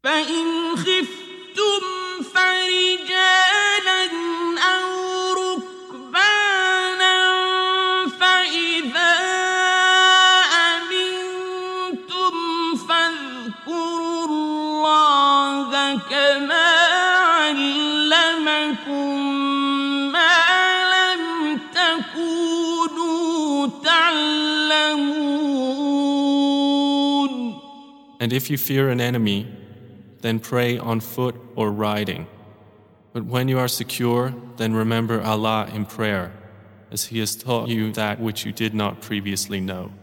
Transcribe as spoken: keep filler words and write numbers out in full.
فإن خفتم فرجالا أو ركبانا فإذا أمنتم فاذكروا الله كما علمكم ما لم تكونوا تعلمون. And if you fear an enemy, then pray on foot or riding. But when you are secure, then remember Allah in prayer, as He has taught you that which you did not previously know.